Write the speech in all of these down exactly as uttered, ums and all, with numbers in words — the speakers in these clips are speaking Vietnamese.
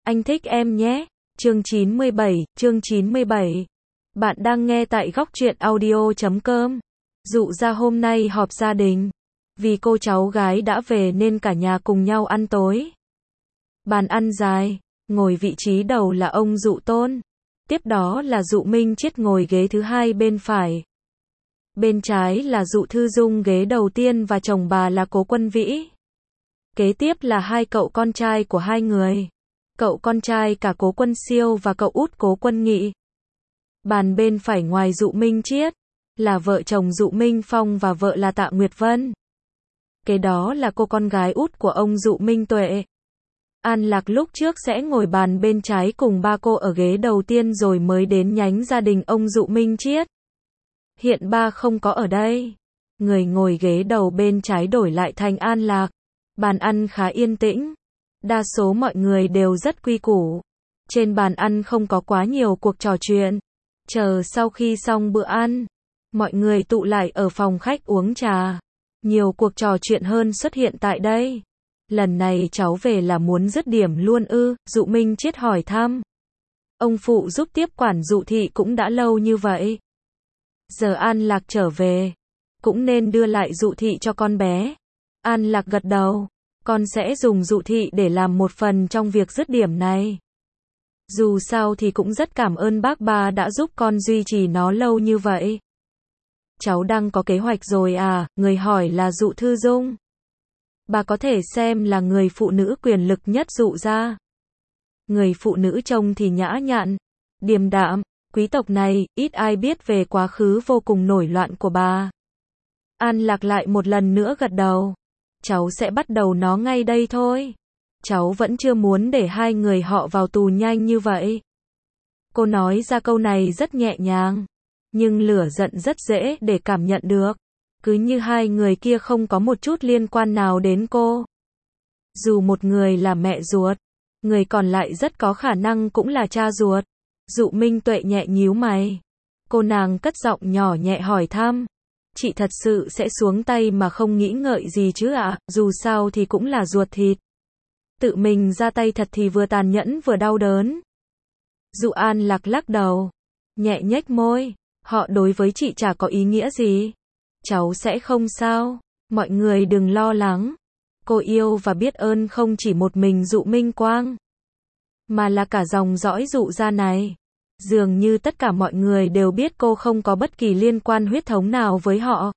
Anh thích em nhé. Chương chín mươi bảy, chương chín mươi bảy. Bạn đang nghe tại góc truyện audio chấm com. Dụ ra hôm nay họp gia đình. Vì cô cháu gái đã về nên cả nhà cùng nhau ăn tối. Bàn ăn dài, ngồi vị trí đầu là ông Dụ Tôn. Tiếp đó là Dụ Minh Chiết ngồi ghế thứ hai bên phải. Bên trái là Dụ Thư Dung ghế đầu tiên và chồng bà là Cố Quân Vĩ. Kế tiếp là hai cậu con trai của hai người. Cậu con trai cả Cố Quân Siêu và cậu út Cố Quân Nghị. Bàn bên phải ngoài Dụ Minh Chiết là vợ chồng Dụ Minh Phong và vợ là Tạ Nguyệt Vân. Kế đó là cô con gái út của ông Dụ Minh Tuệ. An Lạc lúc trước sẽ ngồi bàn bên trái cùng ba cô ở ghế đầu tiên rồi mới đến nhánh gia đình ông Dụ Minh Chiết. Hiện ba không có ở đây. Người ngồi ghế đầu bên trái đổi lại thành An Lạc. Bàn ăn khá yên tĩnh. Đa số mọi người đều rất quy củ. Trên bàn ăn không có quá nhiều cuộc trò chuyện. Chờ sau khi xong bữa ăn, mọi người tụ lại ở phòng khách uống trà. Nhiều cuộc trò chuyện hơn xuất hiện tại đây. Lần này cháu về là muốn dứt điểm luôn ư? Dụ Minh Chiết hỏi thăm. Ông phụ giúp tiếp quản Dụ thị cũng đã lâu như vậy. Giờ An Lạc trở về, cũng nên đưa lại Dụ thị cho con bé. An Lạc gật đầu. Con sẽ dùng Dụ thị để làm một phần trong việc dứt điểm này. Dù sao thì cũng rất cảm ơn bác ba đã giúp con duy trì nó lâu như vậy. Cháu đang có kế hoạch rồi à? Người hỏi là Dụ Thư Dung. Bà có thể xem là người phụ nữ quyền lực nhất Dụ gia. Người phụ nữ trông thì nhã nhặn, điềm đạm, quý tộc này, ít ai biết về quá khứ vô cùng nổi loạn của bà. An Lạc lại một lần nữa gật đầu. Cháu sẽ bắt đầu nó ngay đây thôi. Cháu vẫn chưa muốn để hai người họ vào tù nhanh như vậy. Cô nói ra câu này rất nhẹ nhàng, nhưng lửa giận rất dễ để cảm nhận được. Cứ như hai người kia không có một chút liên quan nào đến cô. Dù một người là mẹ ruột, người còn lại rất có khả năng cũng là cha ruột. Dụ Minh Tuệ nhẹ nhíu mày. Cô nàng cất giọng nhỏ nhẹ hỏi thăm. Chị thật sự sẽ xuống tay mà không nghĩ ngợi gì chứ ạ? À? Dù sao thì cũng là ruột thịt. Tự mình ra tay thật thì vừa tàn nhẫn vừa đau đớn. Dụ An Lạc lắc đầu, nhẹ nhếch môi. Họ đối với chị chả có ý nghĩa gì. Cháu sẽ không sao. Mọi người đừng lo lắng. Cô yêu và biết ơn không chỉ một mình Dụ Minh Quang, mà là cả dòng dõi Dụ gia này. Dường như tất cả mọi người đều biết cô không có bất kỳ liên quan huyết thống nào với họ.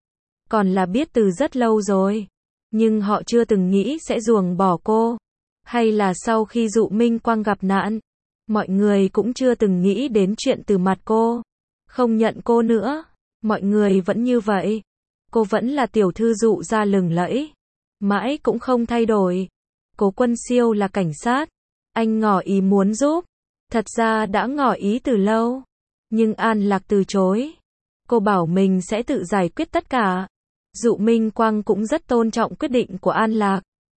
Còn là biết từ rất lâu rồi. Nhưng họ chưa từng nghĩ sẽ ruồng bỏ cô. Hay là sau khi Dụ Minh Quang gặp nạn, mọi người cũng chưa từng nghĩ đến chuyện từ mặt cô. Không nhận cô nữa. Mọi người vẫn như vậy. Cô vẫn là tiểu thư Dụ gia lừng lẫy. Mãi cũng không thay đổi. Cố Quân Siêu là cảnh sát. Anh ngỏ ý muốn giúp. Thật ra đã ngỏ ý từ lâu. Nhưng An Lạc từ chối. Cô bảo mình sẽ tự giải quyết tất cả. Dụ Minh Quang cũng rất tôn trọng quyết định của An Lạc.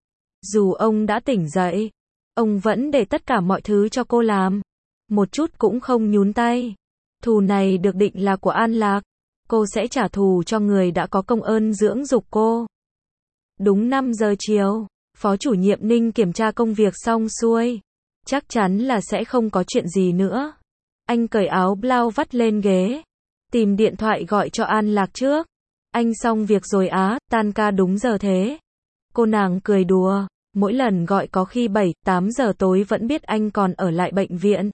Dù ông đã tỉnh dậy, ông vẫn để tất cả mọi thứ cho cô làm. Một chút cũng không nhún tay. Thù này được định là của An Lạc. Cô sẽ trả thù cho người đã có công ơn dưỡng dục cô. Đúng năm giờ chiều, Phó chủ nhiệm Ninh kiểm tra công việc xong xuôi. Chắc chắn là sẽ không có chuyện gì nữa. Anh cởi áo blau vắt lên ghế. Tìm điện thoại gọi cho An Lạc trước. Anh xong việc rồi á, tan ca đúng giờ thế. Cô nàng cười đùa. Mỗi lần gọi có khi bảy, tám giờ tối vẫn biết anh còn ở lại bệnh viện.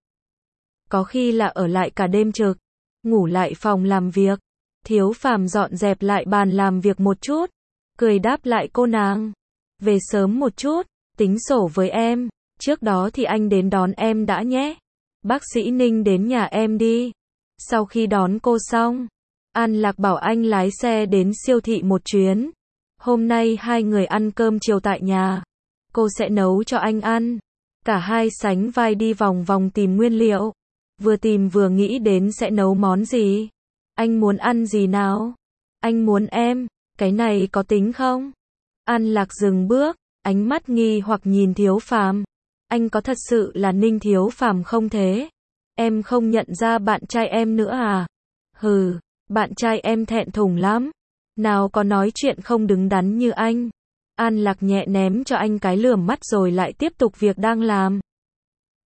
Có khi là ở lại cả đêm trực. Ngủ lại phòng làm việc. Thiếu Phàm dọn dẹp lại bàn làm việc một chút. Cười đáp lại cô nàng. Về sớm một chút, tính sổ với em. Trước đó thì anh đến đón em đã nhé. Bác sĩ Ninh đến nhà em đi. Sau khi đón cô xong, An Lạc bảo anh lái xe đến siêu thị một chuyến. Hôm nay hai người ăn cơm chiều tại nhà. Cô sẽ nấu cho anh ăn. Cả hai sánh vai đi vòng vòng tìm nguyên liệu. Vừa tìm vừa nghĩ đến sẽ nấu món gì. Anh muốn ăn gì nào? Anh muốn em. Cái này có tính không? An Lạc dừng bước, ánh mắt nghi hoặc nhìn Thiếu Phàm. Anh có thật sự là Ninh Thiếu Phàm không thế? Em không nhận ra bạn trai em nữa à? Hừ, bạn trai em thẹn thùng lắm. Nào có nói chuyện không đứng đắn như anh. An Lạc nhẹ ném cho anh cái lườm mắt rồi lại tiếp tục việc đang làm.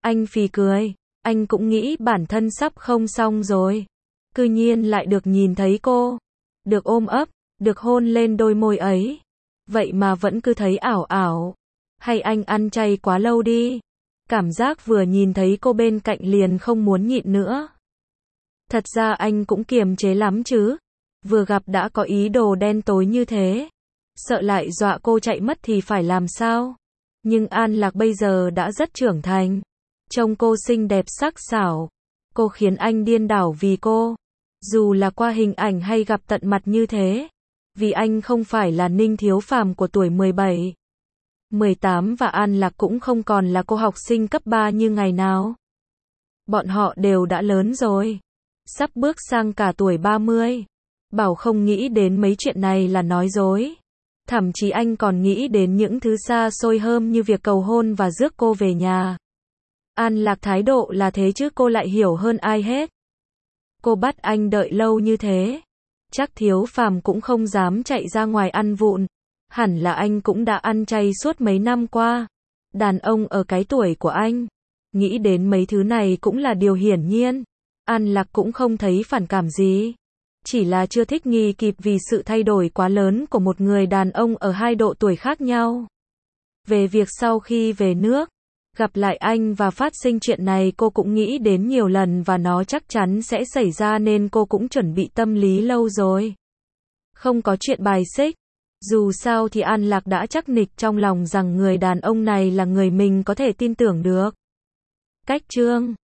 Anh phì cười. Anh cũng nghĩ bản thân sắp không xong rồi. Cư nhiên lại được nhìn thấy cô. Được ôm ấp, được hôn lên đôi môi ấy. Vậy mà vẫn cứ thấy ảo ảo. Hay anh ăn chay quá lâu đi. Cảm giác vừa nhìn thấy cô bên cạnh liền không muốn nhịn nữa. Thật ra anh cũng kiềm chế lắm chứ. Vừa gặp đã có ý đồ đen tối như thế. Sợ lại dọa cô chạy mất thì phải làm sao? Nhưng An Lạc bây giờ đã rất trưởng thành. Trông cô xinh đẹp sắc sảo. Cô khiến anh điên đảo vì cô. Dù là qua hình ảnh hay gặp tận mặt như thế. Vì anh không phải là Ninh Thiếu Phàm của tuổi mười bảy, mười tám và An Lạc cũng không còn là cô học sinh cấp ba như ngày nào. Bọn họ đều đã lớn rồi. Sắp bước sang cả tuổi ba mươi. Bảo không nghĩ đến mấy chuyện này là nói dối. Thậm chí anh còn nghĩ đến những thứ xa xôi hơn như việc cầu hôn và rước cô về nhà. An Lạc thái độ là thế chứ cô lại hiểu hơn ai hết. Cô bắt anh đợi lâu như thế. Chắc Thiếu Phàm cũng không dám chạy ra ngoài ăn vụng. Hẳn là anh cũng đã ăn chay suốt mấy năm qua. Đàn ông ở cái tuổi của anh. Nghĩ đến mấy thứ này cũng là điều hiển nhiên. An Lạc cũng không thấy phản cảm gì. Chỉ là chưa thích nghi kịp vì sự thay đổi quá lớn của một người đàn ông ở hai độ tuổi khác nhau. Về việc sau khi về nước, gặp lại anh và phát sinh chuyện này cô cũng nghĩ đến nhiều lần và nó chắc chắn sẽ xảy ra nên cô cũng chuẩn bị tâm lý lâu rồi. Không có chuyện bài xích. Dù sao thì An Lạc đã chắc nịch trong lòng rằng người đàn ông này là người mình có thể tin tưởng được. Cách chương